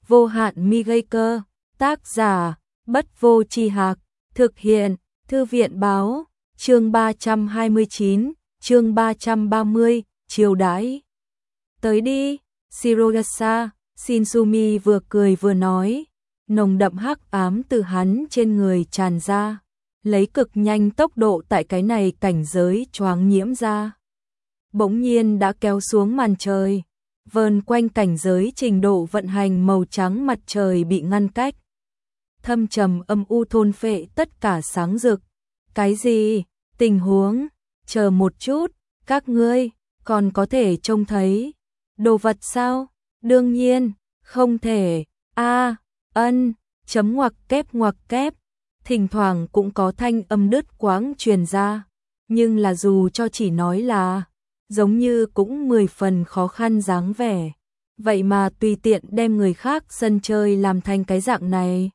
vô hạn mi gây cơ, tác giả, Bất Vô Tri Hạc, thực hiện, Thư viện báo, chương 329, chương 330, chiêu đãi. Tới đi, Shirogasa, Shinsumi vừa cười vừa nói, nồng đậm hắc ám từ hắn trên người tràn ra, lấy cực nhanh tốc độ tại cái này cảnh giới choáng nhiễm ra. Bỗng nhiên đã kéo xuống màn trời, vờn quanh cảnh giới trình độ vận hành màu trắng mặt trời bị ngăn cách. Thâm trầm âm u thôn phệ tất cả sáng rực. Cái gì? Tình huống? Chờ một chút, các ngươi còn có thể trông thấy đồ vật sao? Đương nhiên, không thể. Chấm ngoặc kép. Thỉnh thoảng cũng có thanh âm đứt quãng truyền ra, nhưng là dù cho chỉ nói là, giống như cũng 10 phần khó khăn dáng vẻ. Vậy mà tùy tiện đem người khác sân chơi làm thành cái dạng này.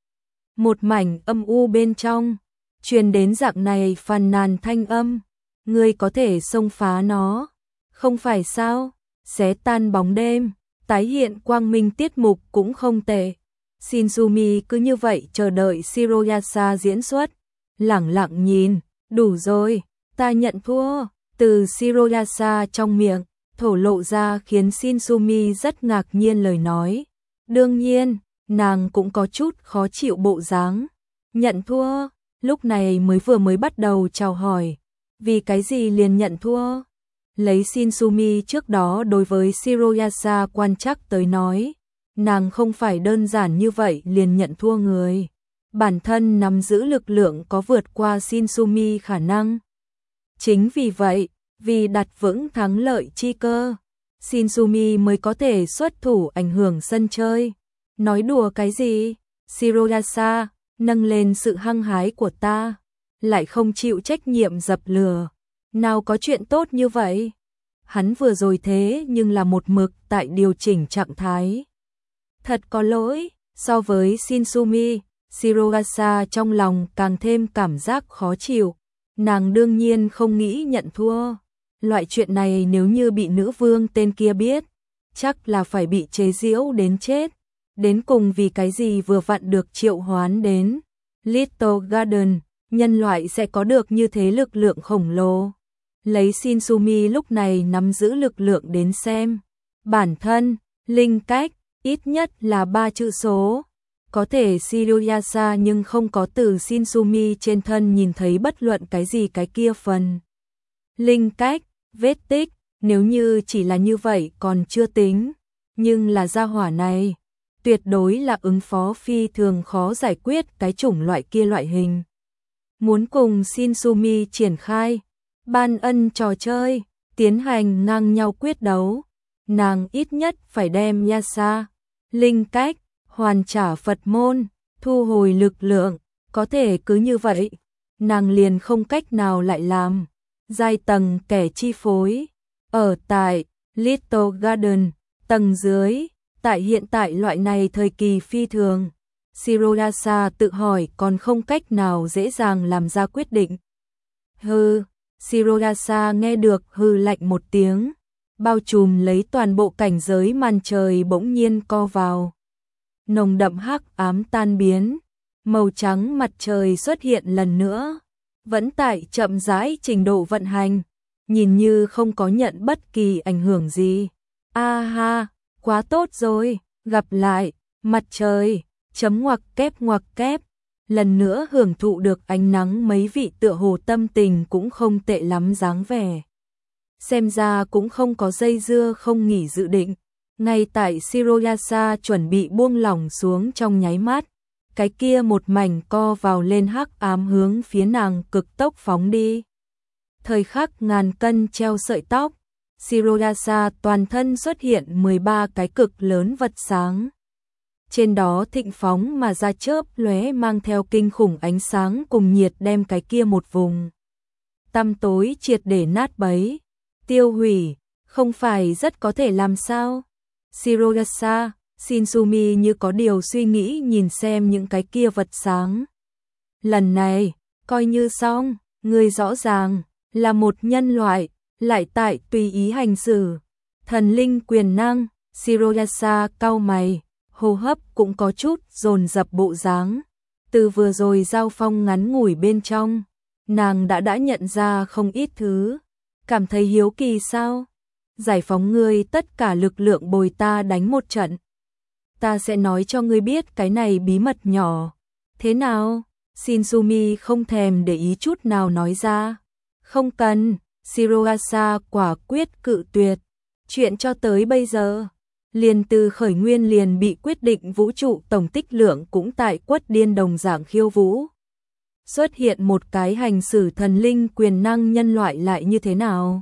Một mảnh âm u bên trong, truyền đến dạng này phàn nàn thanh âm, ngươi có thể xông phá nó, không phải sao? Xé tan bóng đêm, tái hiện quang minh tiết mục cũng không tệ. Shinsumi cứ như vậy chờ đợi Shirogasa diễn xuất, lẳng lặng nhìn, đủ rồi, ta nhận thua. Từ Shirogasa trong miệng thổ lộ ra khiến Shinsumi rất ngạc nhiên lời nói. Đương nhiên, nàng cũng có chút khó chịu bộ dáng. Nhận thua, lúc này vừa mới bắt đầu chào hỏi, vì cái gì liền nhận thua? Lấy Shinsumi trước đó đối với Shirogasa quan trắc tới nói, nàng không phải đơn giản như vậy liền nhận thua người. Bản thân nắm giữ lực lượng có vượt qua Shinsumi khả năng. Chính vì vậy, vì đặt vững thắng lợi chi cơ, Shinsumi mới có thể xuất thủ ảnh hưởng sân chơi. Nói đùa cái gì? Shirogasa, nâng lên sự hăng hái của ta, lại không chịu trách nhiệm dập lửa. Nào có chuyện tốt như vậy? Hắn vừa rồi thế nhưng là một mực tại điều chỉnh trạng thái. Thật có lỗi, so với Shinsumi, Shirogasa trong lòng càng thêm cảm giác khó chịu. Nàng đương nhiên không nghĩ nhận thua. Loại chuyện này nếu như bị nữ vương tên kia biết, chắc là phải bị chế giễu đến chết. Đến cùng vì cái gì vừa vặn được triệu hoán đến Little Garden, nhân loại sẽ có được như thế lực lượng khổng lồ. Lấy Shinsumi lúc này nắm giữ lực lượng đến xem, bản thân, linh cách, ít nhất là 3 chữ số. Có thể Shirogasa nhưng không có từ Shinsumi trên thân nhìn thấy bất luận cái gì cái kia phần. Linh cách, vết tích, nếu như chỉ là như vậy còn chưa tính, nhưng là gia hỏa này, tuyệt đối là ứng phó phi thường khó giải quyết cái chủng loại kia loại hình. Muốn cùng Shinsumi triển khai ban ân trò chơi, tiến hành ngang nhau quyết đấu, nàng ít nhất phải đem Yasa, linh cách, hoàn trả Phật môn, thu hồi lực lượng, có thể cứ như vậy, nàng liền không cách nào lại làm giai tầng kẻ chi phối. Ở tại Little Garden, tầng dưới, tại hiện tại loại này thời kỳ phi thường, Shirogasa tự hỏi còn không cách nào dễ dàng làm ra quyết định. Hừ, Shirogasa nghe được hừ lạnh một tiếng, bao trùm lấy toàn bộ cảnh giới màn trời bỗng nhiên co vào. Nồng đậm hắc ám tan biến, màu trắng mặt trời xuất hiện lần nữa, vẫn tại chậm rãi trình độ vận hành, nhìn như không có nhận bất kỳ ảnh hưởng gì. A ha, quá tốt rồi, gặp lại, mặt trời, chấm ngoặc kép, lần nữa hưởng thụ được ánh nắng mấy vị tựa hồ tâm tình cũng không tệ lắm dáng vẻ. Xem ra cũng không có dây dưa không nghỉ dự định. Ngay tại Shirogasa chuẩn bị buông lỏng xuống trong nháy mắt, cái kia một mảnh co vào lên hắc ám hướng phía nàng cực tốc phóng đi. Thời khắc ngàn cân treo sợi tóc, Shirogasa toàn thân xuất hiện 13 cái cực lớn vật sáng. Trên đó thịnh phóng mà ra chớp lóe mang theo kinh khủng ánh sáng cùng nhiệt đem cái kia một vùng tăm tối triệt để nát bấy, tiêu hủy, không phải rất có thể làm sao? Shirogasa, Shinsumi như có điều suy nghĩ nhìn xem những cái kia vật sáng. Lần này, coi như xong, người rõ ràng là một nhân loại, lại tại tùy ý hành xử. Thần linh quyền năng, Shirogasa cau mày, hô hấp cũng có chút dồn dập bộ dáng. Từ vừa rồi giao phong ngắn ngủi bên trong, nàng đã nhận ra không ít thứ. Cảm thấy hiếu kỳ sao? Giải phóng ngươi tất cả lực lượng bồi ta đánh một trận. Ta sẽ nói cho ngươi biết cái này bí mật nhỏ. Thế nào? Shinzumi không thèm để ý chút nào nói ra. Không cần, Shirohasa quả quyết cự tuyệt. Chuyện cho tới bây giờ, liền từ khởi nguyên liền bị quyết định vũ trụ tổng tích lượng cũng tại quất điên đồng dạng khiêu vũ. Xuất hiện một cái hành xử thần linh quyền năng nhân loại lại như thế nào?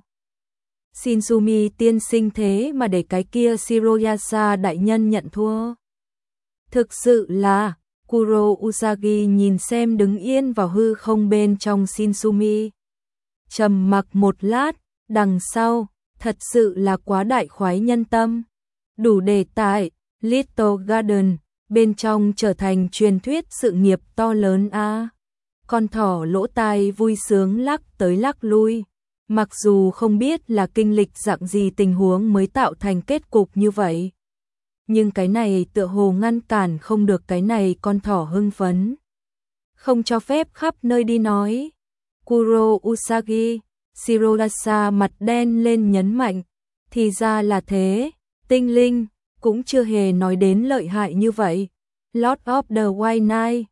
Shinzumi tiên sinh thế mà để cái kia Shirohasa đại nhân nhận thua. Thực sự là, Kuro Usagi nhìn xem đứng yên vào hư không bên trong Shinzumi. Trầm mặc một lát, đằng sau, thật sự là quá đại khoái nhân tâm. Đủ để tại Little Garden, bên trong trở thành truyền thuyết sự nghiệp to lớn a. Con thỏ lỗ tai vui sướng lắc tới lắc lui. Mặc dù không biết là kinh lịch dạng gì tình huống mới tạo thành kết cục như vậy. Nhưng cái này tựa hồ ngăn cản không được cái này con thỏ hưng phấn. Không cho phép khắp nơi đi nói. Kuro Usagi, Shirohasa mặt đen lên nhấn mạnh. Thì ra là thế, tinh linh, cũng chưa hề nói đến lợi hại như vậy. Lord of the White Knight.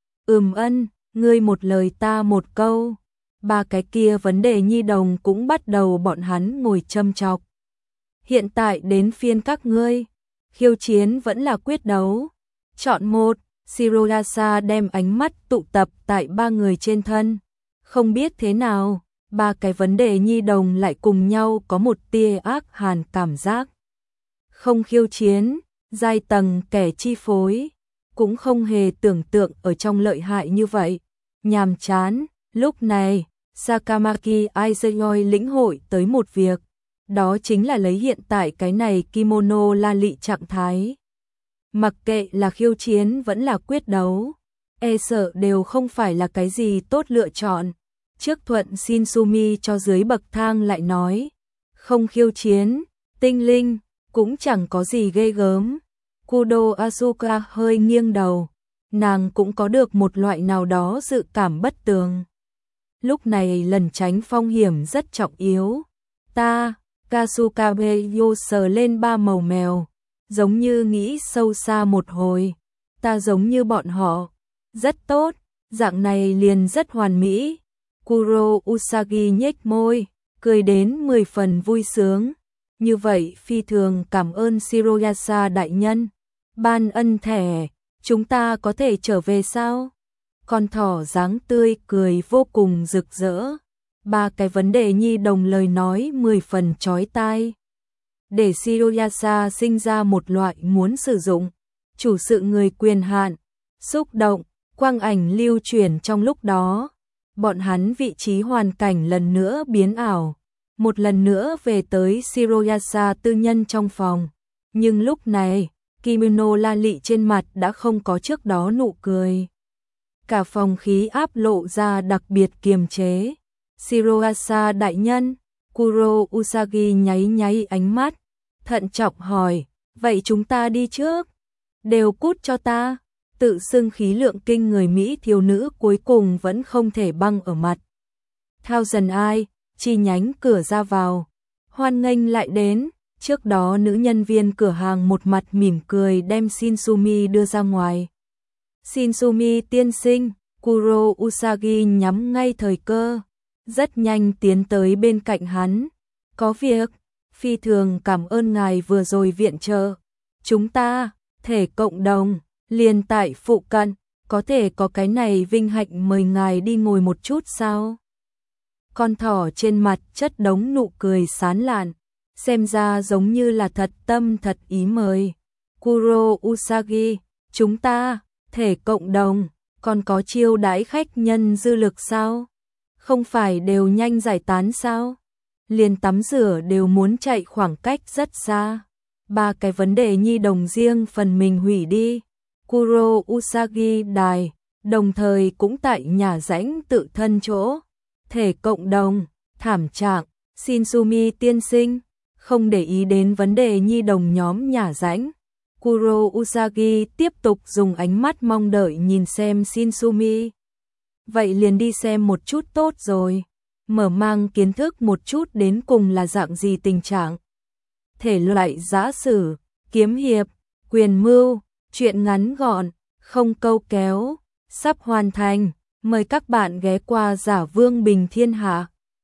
Ân, ngươi một lời ta một câu. Ba cái kia vấn đề nhi đồng cũng bắt đầu bọn hắn ngồi châm chọc. Hiện tại đến phiên các ngươi. Khiêu chiến vẫn là quyết đấu. Chọn một, Shirohasa đem ánh mắt tụ tập tại ba người trên thân. Không biết thế nào, ba cái vấn đề nhi đồng lại cùng nhau có một tia ác hàn cảm giác. Không khiêu chiến, giai tầng kẻ chi phối, cũng không hề tưởng tượng ở trong lợi hại như vậy. Nhàm chán, lúc này, Sakamaki Aizuyoi lĩnh hội tới một việc. Đó chính là lấy hiện tại cái này kimono la lị trạng thái. Mặc kệ là khiêu chiến vẫn là quyết đấu, e sợ đều không phải là cái gì tốt lựa chọn. Trước thuận Shinzumi cho dưới bậc thang lại nói, không khiêu chiến, tinh linh, cũng chẳng có gì ghê gớm. Kudo Asuka hơi nghiêng đầu, nàng cũng có được một loại nào đó dự cảm bất tường. Lúc này lần tránh phong hiểm rất trọng yếu. Ta, Kasukabe Yo sờ lên ba màu mèo, giống như nghĩ sâu xa một hồi. Ta giống như bọn họ, rất tốt, dạng này liền rất hoàn mỹ. Kuro Usagi nhếch môi, cười đến 10 phần vui sướng. Như vậy phi thường cảm ơn Shirohasa đại nhân. Ban ân thẻ, chúng ta có thể trở về sao? Con thỏ dáng tươi cười vô cùng rực rỡ. Ba cái vấn đề nhi đồng lời nói 10 phần chói tai. Để Shirohasa sinh ra một loại muốn sử dụng chủ sự người quyền hạn, xúc động, quang ảnh lưu chuyển trong lúc đó. Bọn hắn vị trí hoàn cảnh lần nữa biến ảo, một lần nữa về tới Shirohasa tư nhân trong phòng. Nhưng lúc này, kimono la lị trên mặt đã không có trước đó nụ cười. Cả phòng khí áp lộ ra đặc biệt kiềm chế. Shirohasa đại nhân, Kuro Usagi nháy nháy ánh mắt, thận trọng hỏi, vậy chúng ta đi trước? Đều cút cho ta. Tự xưng khí lượng kinh người Mỹ thiếu nữ cuối cùng vẫn không thể băng ở mặt. Thousand Eye, chi nhánh cửa ra vào. Hoan nghênh lại đến, trước đó nữ nhân viên cửa hàng một mặt mỉm cười đem Shinzumi đưa ra ngoài. Shinzumi tiên sinh, Kuro Usagi nhắm ngay thời cơ, rất nhanh tiến tới bên cạnh hắn. Có việc, phi thường cảm ơn ngài vừa rồi viện trợ. Chúng ta, thể cộng đồng, liền tại phụ cận, có thể có cái này vinh hạnh mời ngài đi ngồi một chút sao? Con thỏ trên mặt chất đống nụ cười sán lạn, xem ra giống như là thật tâm thật ý mời. Kuro Usagi, chúng ta, thể cộng đồng, còn có chiêu đãi khách nhân dư lực sao? Không phải đều nhanh giải tán sao? Liền tắm rửa đều muốn chạy khoảng cách rất xa. Ba cái vấn đề nhi đồng riêng phần mình hủy đi. Kuro Usagi đài, đồng thời cũng tại nhà rãnh tự thân chỗ. Thể cộng đồng, thảm trạng, Shinzumi tiên sinh, không để ý đến vấn đề nhi đồng nhóm nhà rãnh. Kuro Usagi tiếp tục dùng ánh mắt mong đợi nhìn xem Shinsumi. Vậy liền đi xem một chút tốt rồi. Mở mang kiến thức một chút đến cùng là dạng gì tình trạng. Thể loại giã sử, kiếm hiệp, quyền mưu, truyện ngắn gọn, không câu kéo, sắp hoàn thành. Mời các bạn ghé qua Giả Vương Bình Thiên Hạ.